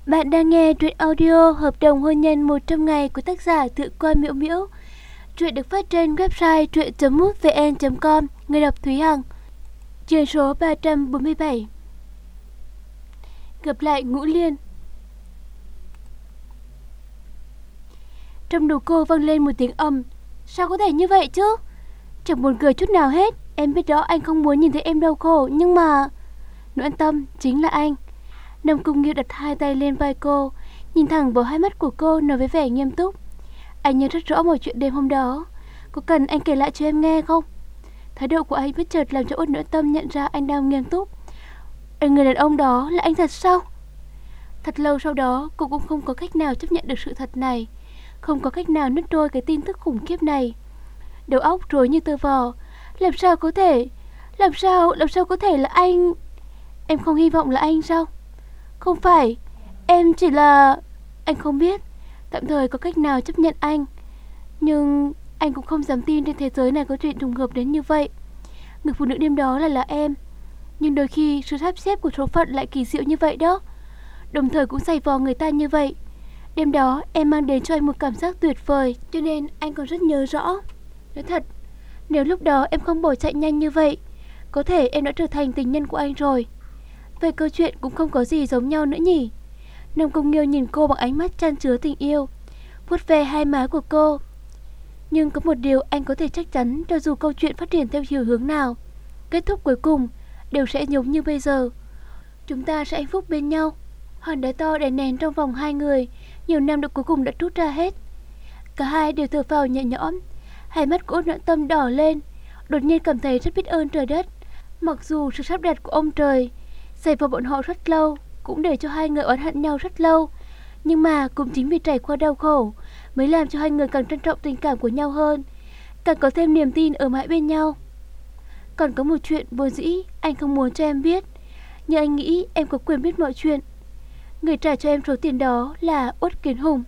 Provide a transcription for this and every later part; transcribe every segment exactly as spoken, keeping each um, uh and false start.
Bạn đang nghe truyện audio Hợp đồng hôn nhân một trăm ngày của tác giả Thượng Quan Miễu Miễu. Truyện được phát trên website truyện chấm mútvn chấm com. Người đọc Thúy Hằng. Chương số ba trăm bốn mươi bảy. Gặp lại Ngũ Liên. Trong đầu cô vang lên một tiếng ầm. Sao có thể như vậy chứ? Chẳng buồn cười chút nào hết. Em biết đó anh không muốn nhìn thấy em đau khổ, nhưng mà... Nỗi an tâm chính là anh. Nam Cung Nghiêu đặt hai tay lên vai cô, nhìn thẳng vào hai mắt của cô, nói với vẻ nghiêm túc. Anh nhớ rất rõ mọi chuyện đêm hôm đó. Có cần anh kể lại cho em nghe không? Thái độ của anh bất chợt làm cho Uất Nỗi Tâm nhận ra anh đang nghiêm túc. Người đàn ông đó là anh thật sao? Thật lâu sau đó, cô cũng không có cách nào chấp nhận được sự thật này, không có cách nào nuốt trôi cái tin tức khủng khiếp này. Đầu óc rối như tơ vò. Làm sao có thể? Làm sao? Làm sao có thể là anh? Em không hy vọng là anh sao? Không phải, em chỉ là... Anh không biết, tạm thời có cách nào chấp nhận anh. Nhưng anh cũng không dám tin trên thế giới này có chuyện trùng hợp đến như vậy. Người phụ nữ đêm đó là là em. Nhưng đôi khi sự sắp xếp của số phận lại kỳ diệu như vậy đó. Đồng thời cũng giày vò người ta như vậy. Đêm đó em mang đến cho anh một cảm giác tuyệt vời, cho nên anh còn rất nhớ rõ. Nói thật, nếu lúc đó em không bỏ chạy nhanh như vậy, có thể em đã trở thành tình nhân của anh rồi. Về câu chuyện cũng không có gì giống nhau nữa nhỉ. Nam Cung Nghiêu nhìn cô bằng ánh mắt chan chứa tình yêu, vuốt ve hai má của cô. Nhưng có một điều anh có thể chắc chắn, cho dù câu chuyện phát triển theo chiều hướng nào, kết thúc cuối cùng đều sẽ giống như bây giờ. Chúng ta sẽ hạnh phúc bên nhau. Hòn đá to đè nén trong vòng hai người, nhiều năm đã cuối cùng đã trút ra hết. Cả hai đều thở phào nhẹ nhõm. Hai mắt của Uất Nỗi Tâm đỏ lên, đột nhiên cảm thấy rất biết ơn trời đất. Mặc dù sự sắp đặt của ông trời dày vào bọn họ rất lâu, cũng để cho hai người oán hận nhau rất lâu, nhưng mà cũng chính vì trải qua đau khổ mới làm cho hai người càng trân trọng tình cảm của nhau hơn, càng có thêm niềm tin ở mãi bên nhau. Còn có một chuyện vốn dĩ anh không muốn cho em biết, nhưng anh nghĩ em có quyền biết mọi chuyện. Người trả cho em số tiền đó là Uất Kiến Hùng.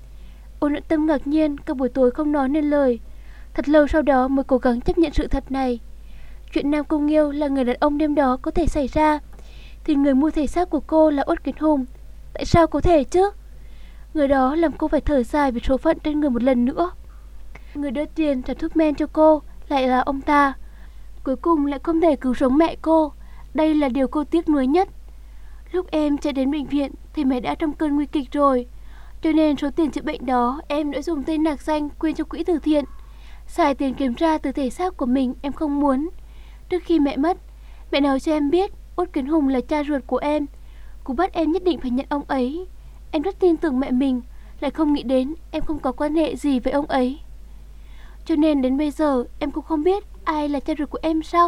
Uất Nỗi Tâm ngạc nhiên, cả buổi tối không nói nên lời. Thật lâu sau đó mới cố gắng chấp nhận sự thật này. Chuyện Nam Cung Nghiêu là người đàn ông đêm đó có thể xảy ra, thì người mua thể xác của cô là Uất Kiến Hùng. Tại sao có thể chứ? Người đó làm cô phải thở dài vì số phận trên người một lần nữa. Người đưa tiền trả thuốc men cho cô lại là ông ta. Cuối cùng lại không thể cứu sống mẹ cô. Đây là điều cô tiếc nuối nhất. Lúc em chạy đến bệnh viện thì mẹ đã trong cơn nguy kịch rồi, cho nên số tiền chữa bệnh đó em đã dùng tên nạc danh quyên cho quỹ từ thiện. Xài tiền kiếm ra từ thể xác của mình em không muốn. Trước khi mẹ mất, mẹ nói cho em biết Uất Kiến Hùng là cha ruột của em. Cô bắt em nhất định phải nhận ông ấy. Em rất tin tưởng mẹ mình, lại không nghĩ đến em không có quan hệ gì với ông ấy. Cho nên đến bây giờ em cũng không biết ai là cha ruột của em sao?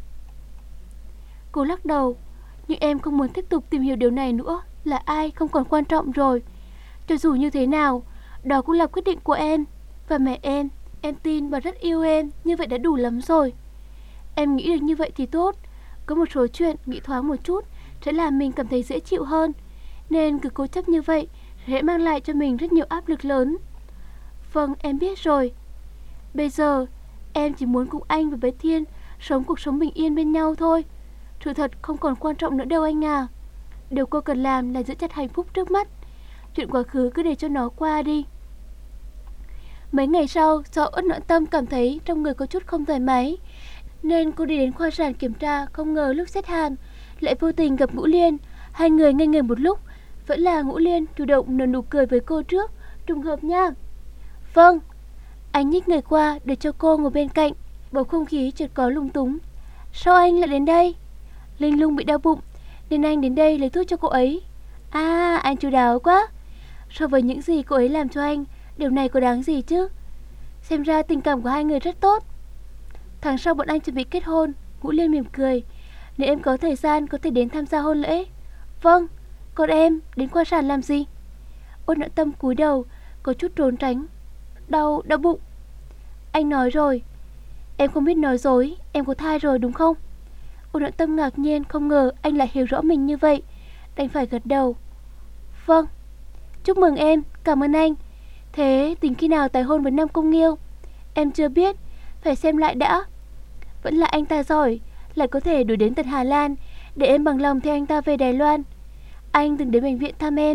Cô lắc đầu. Nhưng em không muốn tiếp tục tìm hiểu điều này nữa. Là ai không còn quan trọng rồi. Cho dù như thế nào, đó cũng là quyết định của em. Và mẹ em, em tin và rất yêu em. Như vậy đã đủ lắm rồi. Em nghĩ được như vậy thì tốt. Có một số chuyện nghĩ thoáng một chút sẽ làm mình cảm thấy dễ chịu hơn, nên cứ cố chấp như vậy sẽ mang lại cho mình rất nhiều áp lực lớn. Vâng, em biết rồi. Bây giờ em chỉ muốn cùng anh và bé Thiên sống cuộc sống bình yên bên nhau thôi. Sự thật không còn quan trọng nữa đâu anh à. Điều cô cần làm là giữ chặt hạnh phúc trước mắt. Chuyện quá khứ cứ để cho nó qua đi. Mấy ngày sau, do Uất Nỗi Tâm cảm thấy trong người có chút không thoải mái, nên cô đi đến khoa sản kiểm tra. Không ngờ lúc xếp hàng lại vô tình gặp Ngũ Liên. Hai người ngây người một lúc. Vẫn là Ngũ Liên chủ động nở nụ cười với cô trước. Trùng hợp nha. Vâng. Anh nhích người qua để cho cô ngồi bên cạnh. Bầu không khí chợt có lung túng. Sao anh lại đến đây? Linh Lung bị đau bụng nên anh đến đây lấy thuốc cho cô ấy. À, anh chu đáo quá. So với những gì cô ấy làm cho anh, điều này có đáng gì chứ? Xem ra tình cảm của hai người rất tốt. Tháng sau bọn anh chuẩn bị kết hôn. Ngũ Liên mỉm cười. Nếu em có thời gian có thể đến tham gia hôn lễ. Vâng. Còn em đến khoa sản làm gì? Uất Nỗi Tâm cúi đầu, có chút trốn tránh. Đau, đau bụng. Anh nói rồi. Em không biết nói dối. Em có thai rồi đúng không? Uất Nỗi Tâm ngạc nhiên, không ngờ anh lại hiểu rõ mình như vậy, đành phải gật đầu. Vâng. Chúc mừng em, cảm ơn anh. Thế tính khi nào tái hôn với Nam Cung Nghiêu? Em chưa biết, phải xem lại đã. Vẫn là anh ta giỏi, lại có thể đuổi đến tận Hà Lan để em bằng lòng theo anh ta về Đài Loan. Anh từng đến bệnh viện thăm em,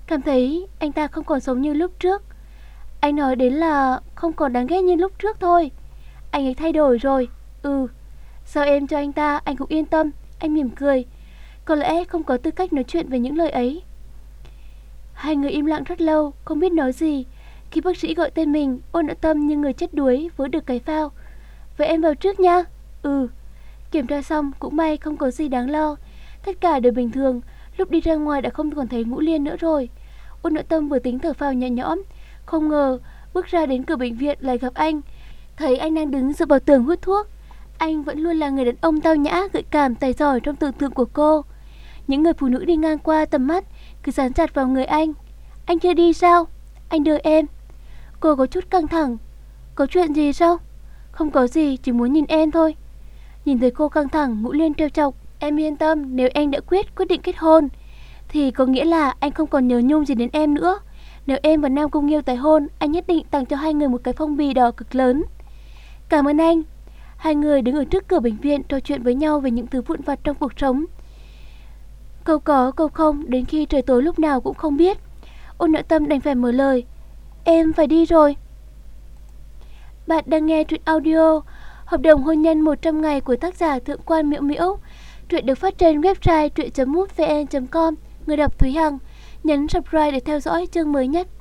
cảm thấy anh ta không còn sống như lúc trước. Anh nói đến là không còn đáng ghét như lúc trước thôi. Anh ấy thay đổi rồi. Ừ, sao em cho anh ta, anh cũng yên tâm. Anh mỉm cười. Có lẽ không có tư cách nói chuyện về những lời ấy. Hai người im lặng rất lâu, không biết nói gì. Khi bác sĩ gọi tên mình, Ôn Nội Tâm như người chết đuối vớ được cái phao. Vậy em vào trước nha. Ừ. Kiểm tra xong cũng may không có gì đáng lo. Tất cả đều bình thường. Lúc đi ra ngoài đã không còn thấy Ngũ Liên nữa rồi. Ôn Nội Tâm vừa tính thở phào nhẹ nhõm, không ngờ bước ra đến cửa bệnh viện lại gặp anh. Thấy anh đang đứng dựa vào tường hút thuốc. Anh vẫn luôn là người đàn ông tao nhã, gợi cảm, tài giỏi trong tưởng tượng của cô. Những người phụ nữ đi ngang qua tầm mắt cứ dán chặt vào người anh. Anh chưa đi sao? Anh đưa em. Cô có chút căng thẳng. Có chuyện gì sao? Không có gì, chỉ muốn nhìn em thôi. Nhìn thấy cô căng thẳng, Ngũ Liên trêu chọc. Em yên tâm, nếu anh đã quyết quyết định kết hôn thì có nghĩa là anh không còn nhớ nhung gì đến em nữa. Nếu em và Nam Cung Nghiêu tái hôn, anh nhất định tặng cho hai người một cái phong bì đỏ cực lớn. Cảm ơn anh. Hai người đứng ở trước cửa bệnh viện trò chuyện với nhau về những thứ vụn vặt trong cuộc sống. Câu có, câu không, đến khi trời tối lúc nào cũng không biết. Ôn Nội Tâm đành phải mở lời. Em phải đi rồi. Bạn đang nghe truyện audio Hợp đồng hôn nhân một trăm ngày của tác giả Thượng quan Miễu Miễu. Truyện được phát trên website truyện chấm mútvn chấm com. Người đọc Thúy Hằng. Nhấn subscribe để theo dõi chương mới nhất.